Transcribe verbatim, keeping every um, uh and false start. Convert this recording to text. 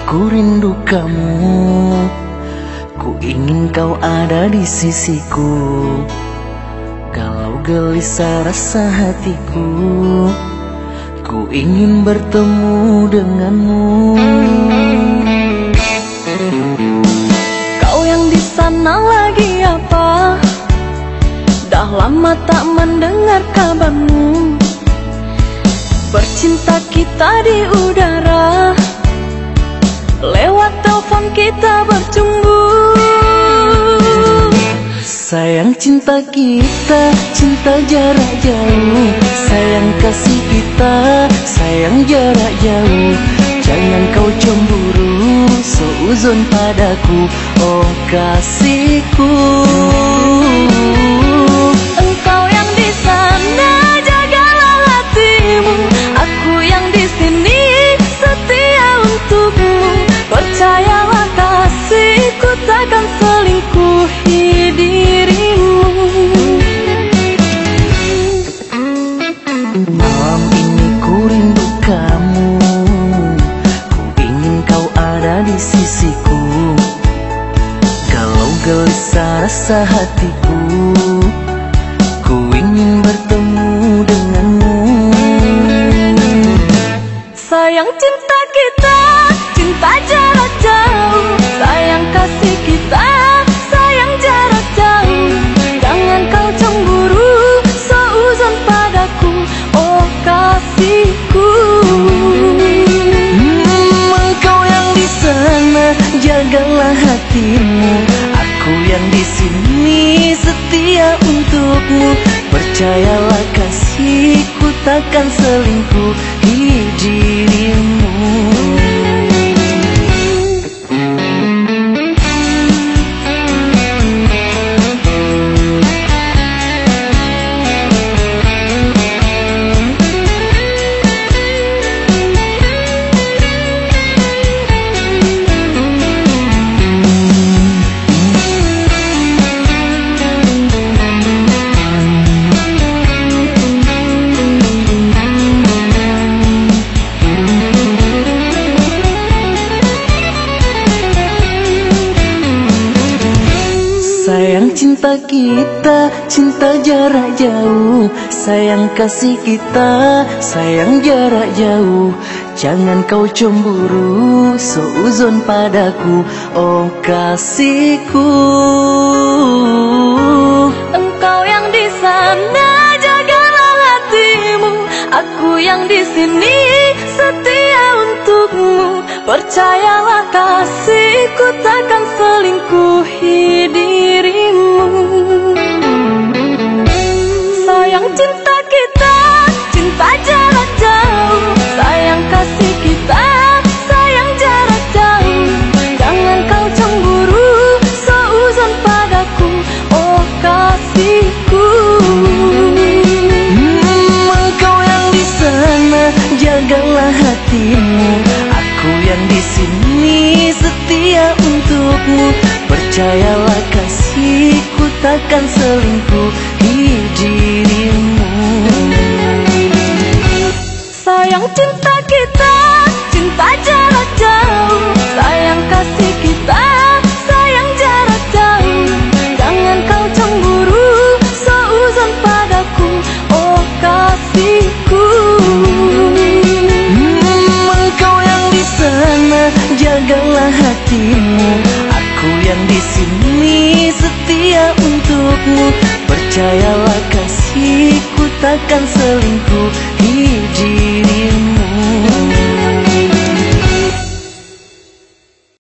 ku rindu kamu, ku ingin kau ada di sisiku. Kalau gelisah rasa hatiku, ku ingin bertemu denganmu. Kau yang di sana lagi apa? Dah lama tak mendengar kabarmu. Bercinta kita di udara, lewat telepon kita bercumbu. Sayang cinta kita, cinta jarak jauh. Sayang kasih kita, sayang jarak jauh. Jangan kau cemburu, seuzon padaku, oh kasihku. Engkau yang di sana, jagalah hatimu. Aku yang di sini, setia untukmu. Percayalah kasihku, takkan selingkuhi dirimu. Malam ini ku rindu kamu, ku ingin kau ada di sisiku. Kalau gelisah rasa hatiku, ku ingin bertemu denganmu. Sayang cinta kita, cinta jarak jauh. Sayang kasih kita, sayang jarak jauh. Jangan kau cemburu, seuzon padaku, oh kasihku. Hmm, engkau yang di sana, jagalah hatimu. Aku yang di sini, setia untukmu. Percayalah kasihku, takkan selingkuhi dirimu. Sayang cinta kita, cinta jarak jauh. Sayang kasih kita, sayang jarak jauh. Jangan kau cemburu, seuzon padaku, oh kasihku. Engkau yang di sana, jagalah hatimu. Aku yang di sini, setia untukmu. Percayalah kasihku, takkan selingkuhi dirimu. Sayang cinta kita, cinta jarak jauh. Sayang kasih kita, sayang jarak jauh. Jangan kau cemburu, seuzon padaku, oh kasihku. Hmm, engkau yang di sana, jagalah hatimu. Aku yang di sini, setia untukmu. Percayalah kasihku, takkan selingkuhi dirimu. Sayang cinta kita, cinta jarak jauh. Sayang kasih kita, sayang jarak jauh. Jangan kau cemburu, seuzon padaku, oh kasihku. Hmm, engkau yang di sana, jagalah hatimu. Aku yang di sini, setia untukmu. Percayalah kasihku, takkan selingkuhi dirimu.